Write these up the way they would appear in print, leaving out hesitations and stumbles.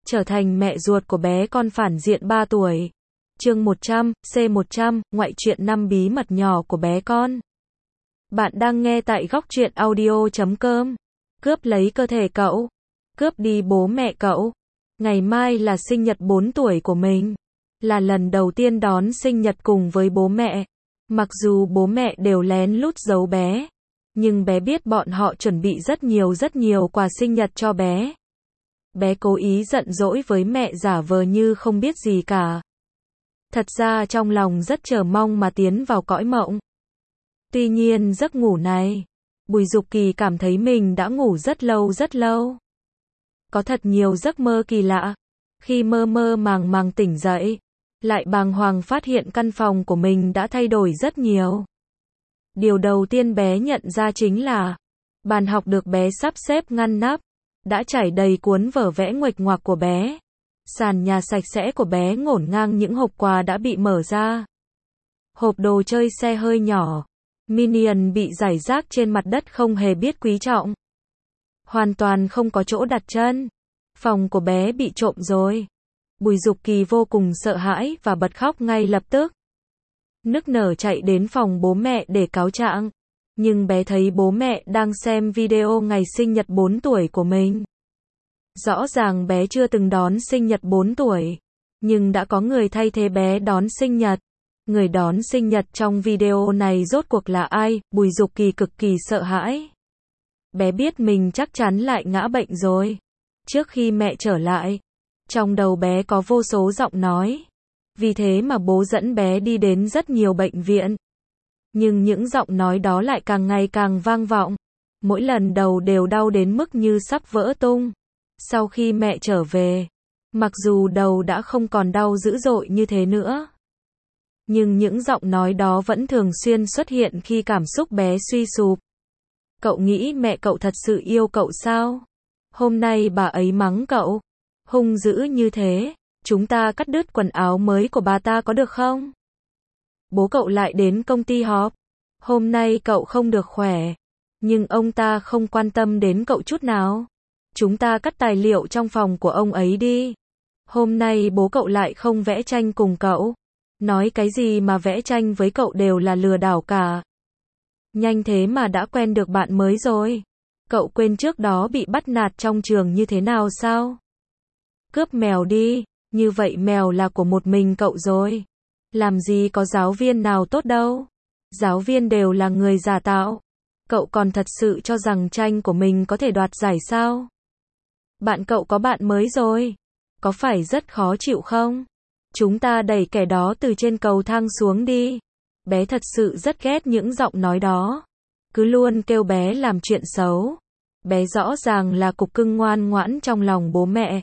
trở thành mẹ ruột của bé con phản diện 3 tuổi. Chương 100, C100, ngoại truyện 5 bí mật nhỏ của bé con. Bạn đang nghe tại góc truyện audio.com. Cướp lấy cơ thể cậu. Cướp đi bố mẹ cậu. Ngày mai là sinh nhật 4 tuổi của mình. Là lần đầu tiên đón sinh nhật cùng với bố mẹ. Mặc dù bố mẹ đều lén lút giấu bé, nhưng bé biết bọn họ chuẩn bị rất nhiều quà sinh nhật cho bé. Bé cố ý giận dỗi với mẹ giả vờ như không biết gì cả. Thật ra trong lòng rất chờ mong mà tiến vào cõi mộng. Tuy nhiên giấc ngủ này, Bùi Dục Kỳ cảm thấy mình đã ngủ rất lâu. Có thật nhiều giấc mơ kỳ lạ. Khi mơ màng tỉnh dậy, lại bàng hoàng phát hiện căn phòng của mình đã thay đổi rất nhiều. Điều đầu tiên bé nhận ra chính là bàn học được bé sắp xếp ngăn nắp, đã trải đầy cuốn vở vẽ nguệch ngoạc của bé. Sàn nhà sạch sẽ của bé ngổn ngang những hộp quà đã bị mở ra. Hộp đồ chơi xe hơi nhỏ, Minion bị rải rác trên mặt đất không hề biết quý trọng. Hoàn toàn không có chỗ đặt chân. Phòng của bé bị trộm rồi. Bùi Dục Kỳ vô cùng sợ hãi và bật khóc ngay lập tức. Nức nở chạy đến phòng bố mẹ để cáo trạng. Nhưng bé thấy bố mẹ đang xem video ngày sinh nhật 4 tuổi của mình. Rõ ràng bé chưa từng đón sinh nhật 4 tuổi, nhưng đã có người thay thế bé đón sinh nhật. Người đón sinh nhật trong video này rốt cuộc là ai? Bùi Dục Kỳ cực kỳ sợ hãi. Bé biết mình chắc chắn lại ngã bệnh rồi. Trước khi mẹ trở lại, trong đầu bé có vô số giọng nói. Vì thế mà bố dẫn bé đi đến rất nhiều bệnh viện. Nhưng những giọng nói đó lại càng ngày càng vang vọng. Mỗi lần đầu đều đau đến mức như sắp vỡ tung. Sau khi mẹ trở về, mặc dù đầu đã không còn đau dữ dội như thế nữa, nhưng những giọng nói đó vẫn thường xuyên xuất hiện khi cảm xúc bé suy sụp. Cậu nghĩ mẹ cậu thật sự yêu cậu sao? Hôm nay bà ấy mắng cậu hung dữ như thế, chúng ta cắt đứt quần áo mới của bà ta có được không? Bố cậu lại đến công ty họp. Hôm nay cậu không được khỏe, nhưng ông ta không quan tâm đến cậu chút nào. Chúng ta cắt tài liệu trong phòng của ông ấy đi. Hôm nay bố cậu lại không vẽ tranh cùng cậu. Nói cái gì mà vẽ tranh với cậu đều là lừa đảo cả. Nhanh thế mà đã quen được bạn mới rồi. Cậu quên trước đó bị bắt nạt trong trường như thế nào sao? Cướp mèo đi, như vậy mèo là của một mình cậu rồi. Làm gì có giáo viên nào tốt đâu. Giáo viên đều là người giả tạo. Cậu còn thật sự cho rằng tranh của mình có thể đoạt giải sao? Bạn cậu có bạn mới rồi. Có phải rất khó chịu không? Chúng ta đẩy kẻ đó từ trên cầu thang xuống đi. Bé thật sự rất ghét những giọng nói đó. Cứ luôn kêu bé làm chuyện xấu. Bé rõ ràng là cục cưng ngoan ngoãn trong lòng bố mẹ.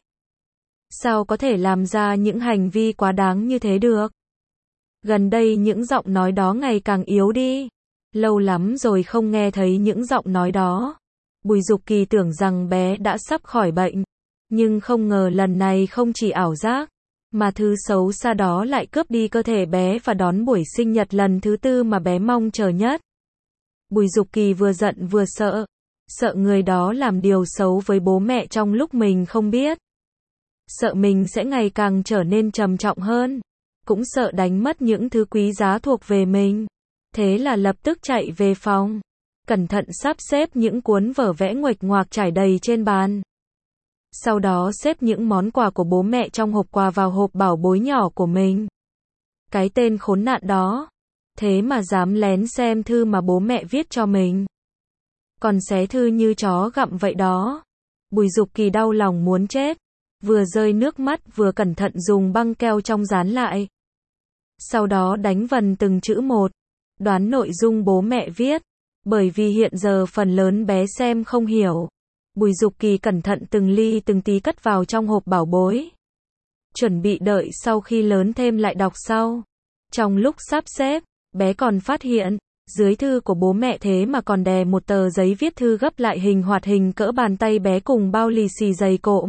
Sao có thể làm ra những hành vi quá đáng như thế được? Gần đây những giọng nói đó ngày càng yếu đi. Lâu lắm rồi không nghe thấy những giọng nói đó. Bùi Dục Kỳ tưởng rằng bé đã sắp khỏi bệnh. Nhưng không ngờ lần này không chỉ ảo giác, mà thứ xấu xa đó lại cướp đi cơ thể bé và đón buổi sinh nhật lần thứ 4 mà bé mong chờ nhất. Bùi Dục Kỳ vừa giận vừa sợ. Sợ người đó làm điều xấu với bố mẹ trong lúc mình không biết. Sợ mình sẽ ngày càng trở nên trầm trọng hơn. Cũng sợ đánh mất những thứ quý giá thuộc về mình. Thế là lập tức chạy về phòng. Cẩn thận sắp xếp những cuốn vở vẽ nguệch ngoạc trải đầy trên bàn. Sau đó xếp những món quà của bố mẹ trong hộp quà vào hộp bảo bối nhỏ của mình. Cái tên khốn nạn đó. Thế mà dám lén xem thư mà bố mẹ viết cho mình. Còn xé thư như chó gặm vậy đó. Bùi Dục Kỳ đau lòng muốn chết. Vừa rơi nước mắt vừa cẩn thận dùng băng keo trong dán lại. Sau đó đánh vần từng chữ một. Đoán nội dung bố mẹ viết. Bởi vì hiện giờ phần lớn bé xem không hiểu. Bùi Dục Kỳ cẩn thận từng ly từng tí cất vào trong hộp bảo bối. Chuẩn bị đợi sau khi lớn thêm lại đọc sau. Trong lúc sắp xếp, bé còn phát hiện, dưới thư của bố mẹ thế mà còn đè một tờ giấy viết thư gấp lại hình hoạt hình cỡ bàn tay bé cùng bao lì xì dày cộm.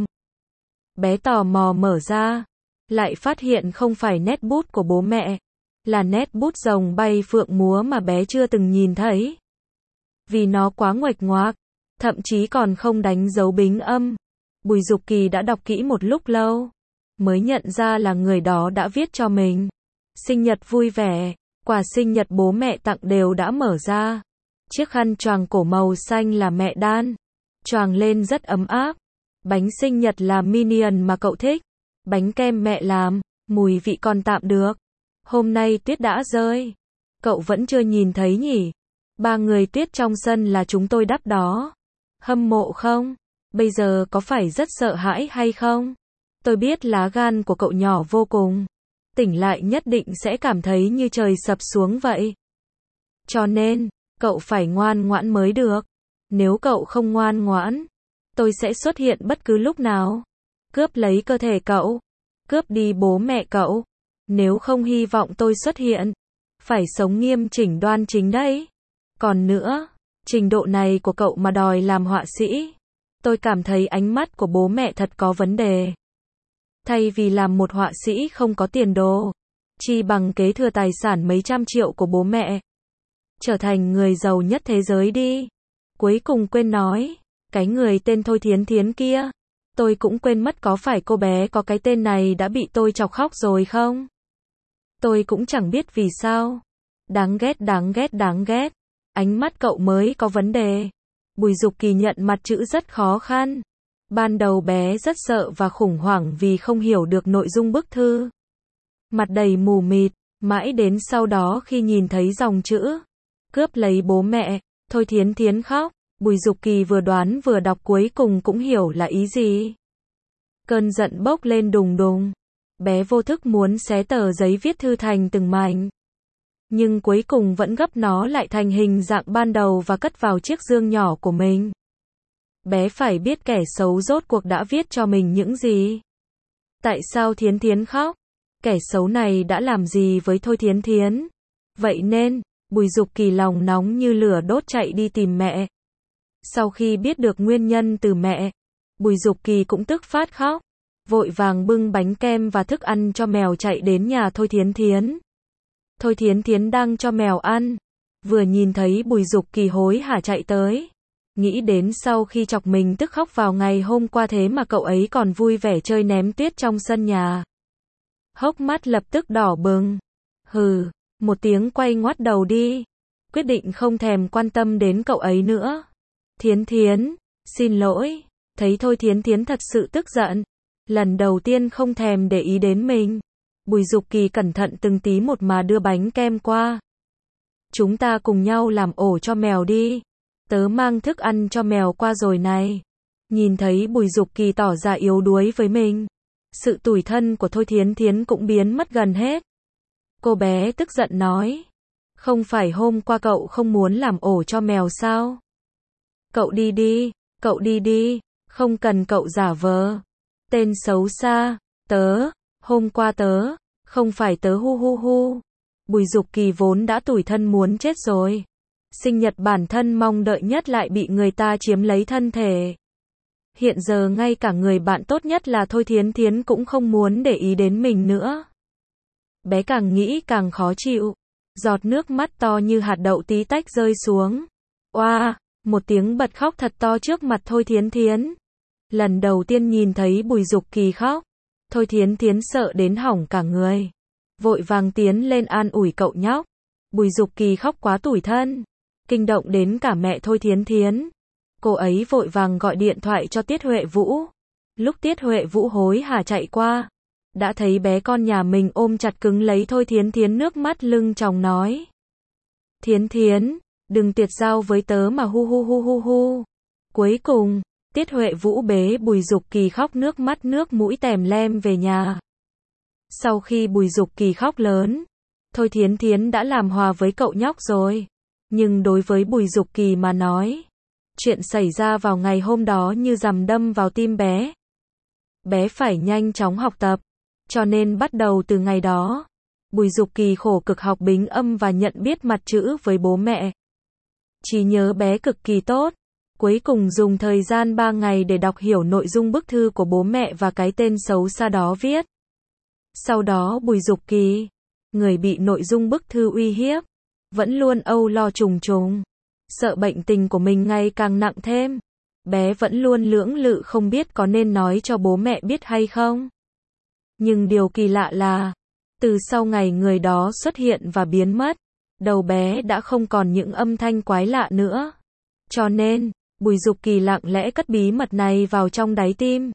Bé tò mò mở ra, lại phát hiện không phải nét bút của bố mẹ, là nét bút rồng bay phượng múa mà bé chưa từng nhìn thấy. Vì nó quá nguệch ngoạc, thậm chí còn không đánh dấu bính âm. Bùi Dục Kỳ đã đọc kỹ một lúc lâu, mới nhận ra là người đó đã viết cho mình. Sinh nhật vui vẻ, quà sinh nhật bố mẹ tặng đều đã mở ra. Chiếc khăn choàng cổ màu xanh là mẹ đan, choàng lên rất ấm áp. Bánh sinh nhật là Minion mà cậu thích. Bánh kem mẹ làm, mùi vị còn tạm được. Hôm nay tuyết đã rơi. Cậu vẫn chưa nhìn thấy nhỉ? 3 người tuyết trong sân là chúng tôi đắp đó. Hâm mộ không? Bây giờ có phải rất sợ hãi hay không? Tôi biết lá gan của cậu nhỏ vô cùng. Tỉnh lại nhất định sẽ cảm thấy như trời sập xuống vậy. Cho nên, cậu phải ngoan ngoãn mới được. Nếu cậu không ngoan ngoãn, tôi sẽ xuất hiện bất cứ lúc nào. Cướp lấy cơ thể cậu. Cướp đi bố mẹ cậu. Nếu không hy vọng tôi xuất hiện, phải sống nghiêm chỉnh đoan chính đấy. Còn nữa, trình độ này của cậu mà đòi làm họa sĩ. Tôi cảm thấy ánh mắt của bố mẹ thật có vấn đề. Thay vì làm một họa sĩ không có tiền đồ, chi bằng kế thừa tài sản mấy trăm triệu của bố mẹ. Trở thành người giàu nhất thế giới đi. Cuối cùng quên nói, cái người tên Thôi Thiến Thiến kia, tôi cũng quên mất có phải cô bé có cái tên này đã bị tôi chọc khóc rồi không? Tôi cũng chẳng biết vì sao. Đáng ghét, đáng ghét, đáng ghét. Ánh mắt cậu mới có vấn đề. Bùi Dục Kỳ nhận mặt chữ rất khó khăn. Ban đầu bé rất sợ và khủng hoảng vì không hiểu được nội dung bức thư. Mặt đầy mù mịt, mãi đến sau đó khi nhìn thấy dòng chữ cướp lấy bố mẹ, Thôi Thiến Thiến khóc, Bùi Dục Kỳ vừa đoán vừa đọc cuối cùng cũng hiểu là ý gì. Cơn giận bốc lên đùng đùng. Bé vô thức muốn xé tờ giấy viết thư thành từng mảnh. Nhưng cuối cùng vẫn gấp nó lại thành hình dạng ban đầu và cất vào chiếc dương nhỏ của mình. Bé phải biết kẻ xấu rốt cuộc đã viết cho mình những gì. Tại sao Thiến Thiến khóc? Kẻ xấu này đã làm gì với Thôi Thiến Thiến? Vậy nên, Bùi Dục Kỳ lòng nóng như lửa đốt chạy đi tìm mẹ. Sau khi biết được nguyên nhân từ mẹ, Bùi Dục Kỳ cũng tức phát khóc. Vội vàng bưng bánh kem và thức ăn cho mèo chạy đến nhà Thôi Thiến Thiến. Thôi Thiến Thiến đang cho mèo ăn. Vừa nhìn thấy Bùi Dục Kỳ hối hả chạy tới. Nghĩ đến sau khi chọc mình tức khóc vào ngày hôm qua thế mà cậu ấy còn vui vẻ chơi ném tuyết trong sân nhà. Hốc mắt lập tức đỏ bừng. Hừ, một tiếng quay ngoắt đầu đi. Quyết định không thèm quan tâm đến cậu ấy nữa. Thiến Thiến, xin lỗi. Thấy Thôi Thiến Thiến thật sự tức giận. Lần đầu tiên không thèm để ý đến mình. Bùi Dục Kỳ cẩn thận từng tí một mà đưa bánh kem qua. Chúng ta cùng nhau làm ổ cho mèo đi. Tớ mang thức ăn cho mèo qua rồi này. Nhìn thấy Bùi Dục Kỳ tỏ ra yếu đuối với mình. Sự tủi thân của Thôi Thiến Thiến cũng biến mất gần hết. Cô bé tức giận nói. Không phải hôm qua cậu không muốn làm ổ cho mèo sao? Cậu đi đi, cậu đi đi. Không cần cậu giả vờ. Tên xấu xa, tớ, hôm qua tớ, không phải tớ hu hu hu. Bùi Dục Kỳ vốn đã tủi thân muốn chết rồi. Sinh nhật bản thân mong đợi nhất lại bị người ta chiếm lấy thân thể. Hiện giờ ngay cả người bạn tốt nhất là Thôi Thiến Thiến cũng không muốn để ý đến mình nữa. Bé càng nghĩ càng khó chịu. Giọt nước mắt to như hạt đậu tí tách rơi xuống. Oa, một tiếng bật khóc thật to trước mặt Thôi Thiến Thiến. Lần đầu tiên nhìn thấy Bùi Dục Kỳ khóc, Thôi Thiến Thiến sợ đến hỏng cả người. Vội vàng tiến lên an ủi cậu nhóc. Bùi Dục Kỳ khóc quá tủi thân, kinh động đến cả mẹ Thôi Thiến Thiến. Cô ấy vội vàng gọi điện thoại cho Tiết Huệ Vũ. Lúc Tiết Huệ Vũ hối hả chạy qua, đã thấy bé con nhà mình ôm chặt cứng lấy Thôi Thiến Thiến, nước mắt lưng tròng nói. Thiến Thiến, đừng tiệt giao với tớ mà hu hu hu hu hu. Cuối cùng, Tiết Huệ Vũ bế Bùi Dục Kỳ khóc nước mắt nước mũi tèm lem về nhà. Sau khi Bùi Dục Kỳ khóc lớn, Thôi Thiến Thiến đã làm hòa với cậu nhóc rồi. Nhưng đối với Bùi Dục Kỳ mà nói, chuyện xảy ra vào ngày hôm đó như dằm đâm vào tim bé. Bé phải nhanh chóng học tập, cho nên bắt đầu từ ngày đó, Bùi Dục Kỳ khổ cực học bính âm và nhận biết mặt chữ với bố mẹ. Trí nhớ bé cực kỳ tốt. Cuối cùng dùng thời gian 3 ngày để đọc hiểu nội dung bức thư của bố mẹ và cái tên xấu xa đó viết. Sau đó Bùi Dục Kỳ, người bị nội dung bức thư uy hiếp, vẫn luôn âu lo trùng trùng, sợ bệnh tình của mình ngày càng nặng thêm. bé vẫn luôn lưỡng lự không biết có nên nói cho bố mẹ biết hay không. Nhưng điều kỳ lạ là, từ sau ngày người đó xuất hiện và biến mất, đầu bé đã không còn những âm thanh quái lạ nữa. Cho nên, Bùi Dục Kỳ lặng lẽ cất bí mật này vào trong đáy tim.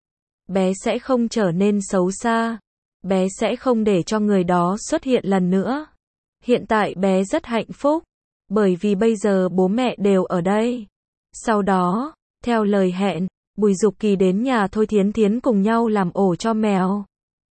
Bé sẽ không trở nên xấu xa. Bé sẽ không để cho người đó xuất hiện lần nữa. Hiện tại bé rất hạnh phúc, bởi vì bây giờ bố mẹ đều ở đây. Sau đó, theo lời hẹn, Bùi Dục Kỳ đến nhà Thôi Thiến Thiến cùng nhau làm ổ cho mèo.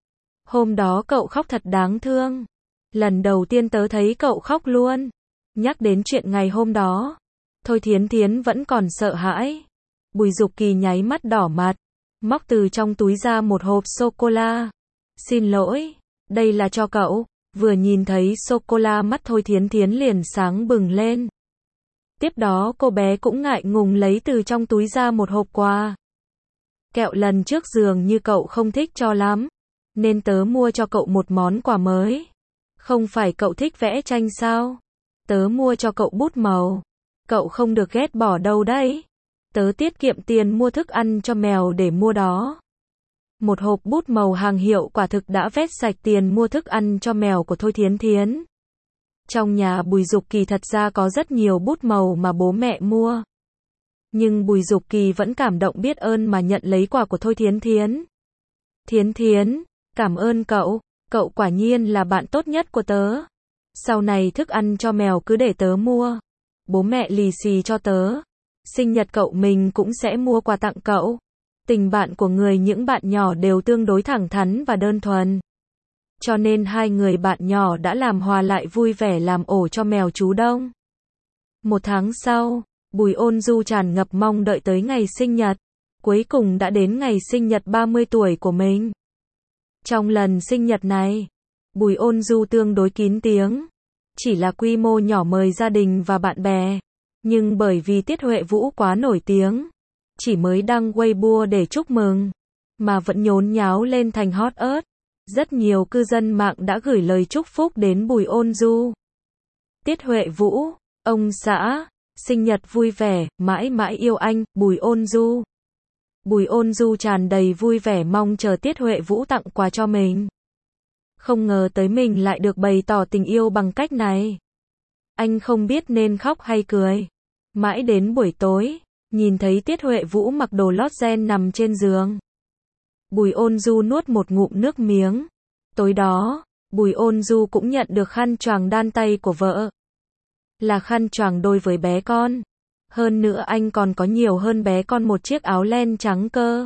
Hôm đó cậu khóc thật đáng thương. Lần đầu tiên tớ thấy cậu khóc luôn. Nhắc đến chuyện ngày hôm đó, Thôi Thiến Thiến vẫn còn sợ hãi. Bùi Dục Kỳ nháy mắt đỏ mặt, móc từ trong túi ra một hộp sô-cô-la. Xin lỗi, đây là cho cậu. Vừa nhìn thấy sô-cô-la mắt Thôi Thiến Thiến liền sáng bừng lên. Tiếp đó cô bé cũng ngại ngùng lấy từ trong túi ra một hộp quà. Kẹo lần trước dường như cậu không thích cho lắm, nên tớ mua cho cậu một món quà mới. Không phải cậu thích vẽ tranh sao? Tớ mua cho cậu bút màu. Cậu không được ghét bỏ đâu đấy. Tớ tiết kiệm tiền mua thức ăn cho mèo để mua đó. Một hộp bút màu hàng hiệu quả thực đã vét sạch tiền mua thức ăn cho mèo của Thôi Thiến Thiến. Trong nhà Bùi Dục Kỳ thật ra có rất nhiều bút màu mà bố mẹ mua. Nhưng Bùi Dục Kỳ vẫn cảm động biết ơn mà nhận lấy quà của Thôi Thiến Thiến. Thiến Thiến, cảm ơn cậu, cậu quả nhiên là bạn tốt nhất của tớ. Sau này thức ăn cho mèo cứ để tớ mua. Bố mẹ lì xì cho tớ. Sinh nhật cậu mình cũng sẽ mua quà tặng cậu. Tình bạn của những bạn nhỏ đều tương đối thẳng thắn và đơn thuần. Cho nên hai người bạn nhỏ đã làm hòa lại vui vẻ làm ổ cho mèo chú Đông. Một tháng sau, Bùi Ôn Du tràn ngập mong đợi tới ngày sinh nhật. Cuối cùng đã đến ngày sinh nhật 30 tuổi của mình. Trong lần sinh nhật này, Bùi Ôn Du tương đối kín tiếng. Chỉ là quy mô nhỏ mời gia đình và bạn bè. Nhưng bởi vì Tiết Huệ Vũ quá nổi tiếng, chỉ mới đăng Weibo để chúc mừng, mà vẫn nhốn nháo lên thành hot ớt. Rất nhiều cư dân mạng đã gửi lời chúc phúc đến Bùi Ôn Du. Tiết Huệ Vũ, ông xã, sinh nhật vui vẻ, mãi mãi yêu anh, Bùi Ôn Du. Bùi Ôn Du tràn đầy vui vẻ mong chờ Tiết Huệ Vũ tặng quà cho mình. Không ngờ tới mình lại được bày tỏ tình yêu bằng cách này. Anh không biết nên khóc hay cười. Mãi đến buổi tối, nhìn thấy Tiết Huệ Vũ mặc đồ lót ren nằm trên giường. Bùi Ôn Du nuốt một ngụm nước miếng. Tối đó, Bùi Ôn Du cũng nhận được khăn choàng đan tay của vợ. Là khăn choàng đôi với bé con. Hơn nữa anh còn có nhiều hơn bé con một chiếc áo len trắng cơ.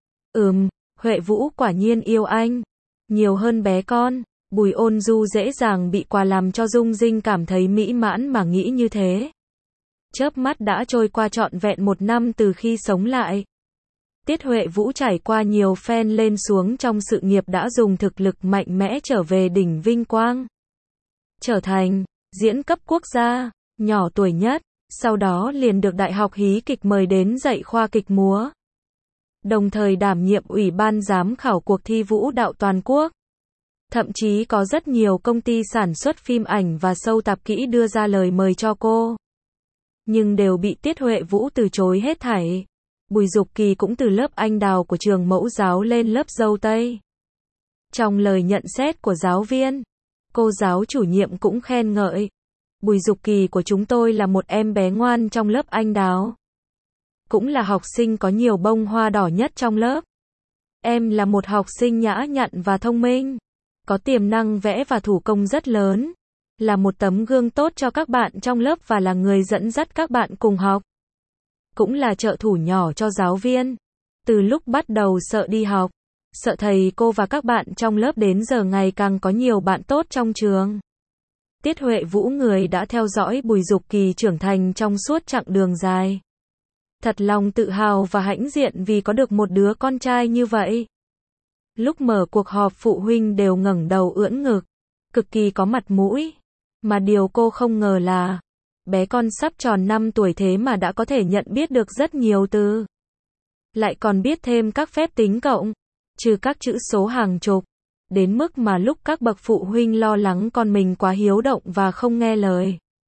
Huệ Vũ quả nhiên yêu anh. Nhiều hơn bé con. Bùi Ôn Du dễ dàng bị quà làm cho Dung Dinh cảm thấy mỹ mãn mà nghĩ như thế. Chớp mắt đã trôi qua trọn vẹn 1 năm từ khi sống lại. Tiết Huệ Vũ trải qua nhiều phen lên xuống trong sự nghiệp đã dùng thực lực mạnh mẽ trở về đỉnh vinh quang. Trở thành diễn cấp quốc gia, nhỏ tuổi nhất, sau đó liền được Đại học Hí kịch mời đến dạy khoa kịch múa. Đồng thời đảm nhiệm ủy ban giám khảo cuộc thi vũ đạo toàn quốc. Thậm chí có rất nhiều công ty sản xuất phim ảnh và show tạp kỹ đưa ra lời mời cho cô. Nhưng đều bị Tiết Huệ Vũ từ chối hết thảy. Bùi Dục Kỳ cũng từ lớp anh đào của trường mẫu giáo lên lớp dâu tây. Trong lời nhận xét của giáo viên, cô giáo chủ nhiệm cũng khen ngợi. Bùi Dục Kỳ của chúng tôi là một em bé ngoan trong lớp anh đào. Cũng là học sinh có nhiều bông hoa đỏ nhất trong lớp. Em là một học sinh nhã nhặn và thông minh. Có tiềm năng vẽ và thủ công rất lớn. Là một tấm gương tốt cho các bạn trong lớp và là người dẫn dắt các bạn cùng học. Cũng là trợ thủ nhỏ cho giáo viên. Từ lúc bắt đầu sợ đi học, sợ thầy cô và các bạn trong lớp đến giờ ngày càng có nhiều bạn tốt trong trường. Tiết Huệ Vũ người đã theo dõi Bùi Dục Kỳ trưởng thành trong suốt chặng đường dài. Thật lòng tự hào và hãnh diện vì có được một đứa con trai như vậy. Lúc mở cuộc họp phụ huynh đều ngẩng đầu ưỡn ngực, cực kỳ có mặt mũi. Mà điều cô không ngờ là, bé con sắp tròn 5 tuổi thế mà đã có thể nhận biết được rất nhiều từ. Lại còn biết thêm các phép tính cộng, trừ các chữ số hàng chục. Đến mức mà lúc các bậc phụ huynh lo lắng con mình quá hiếu động và không nghe lời,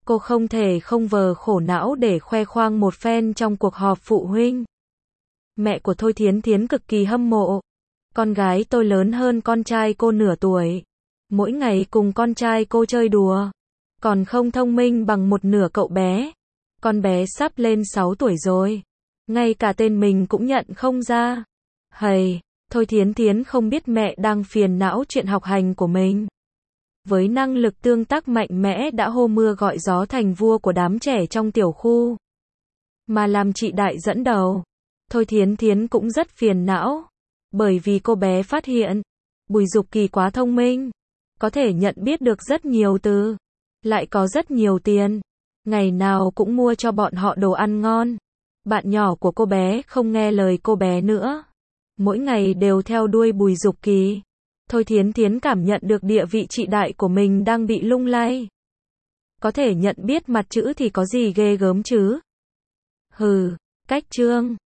Cô không thể không vờ khổ não để khoe khoang một phen trong cuộc họp phụ huynh. Mẹ của Thôi Thiến Thiến cực kỳ hâm mộ. Con gái tôi lớn hơn con trai cô nửa tuổi. Mỗi ngày cùng con trai cô chơi đùa. Còn không thông minh bằng một nửa cậu bé. Con bé sắp lên 6 tuổi rồi. Ngay cả tên mình cũng nhận không ra. Hầy, Thôi Thiến Thiến không biết mẹ đang phiền não chuyện học hành của mình. Với năng lực tương tác mạnh mẽ đã hô mưa gọi gió thành vua của đám trẻ trong tiểu khu. Mà làm chị Đại dẫn đầu. Thôi Thiến Thiến cũng rất phiền não. Bởi vì cô bé phát hiện, Bùi Dục Kỳ quá thông minh. Có thể nhận biết được rất nhiều từ. Lại có rất nhiều tiền. Ngày nào cũng mua cho bọn họ đồ ăn ngon. Bạn nhỏ của cô bé không nghe lời cô bé nữa. Mỗi ngày đều theo đuôi Bùi Dục Kỳ. Thôi Thiến Thiến cảm nhận được địa vị chị Đại của mình đang bị lung lay. Có thể nhận biết mặt chữ thì có gì ghê gớm chứ? Hừ, cách trương.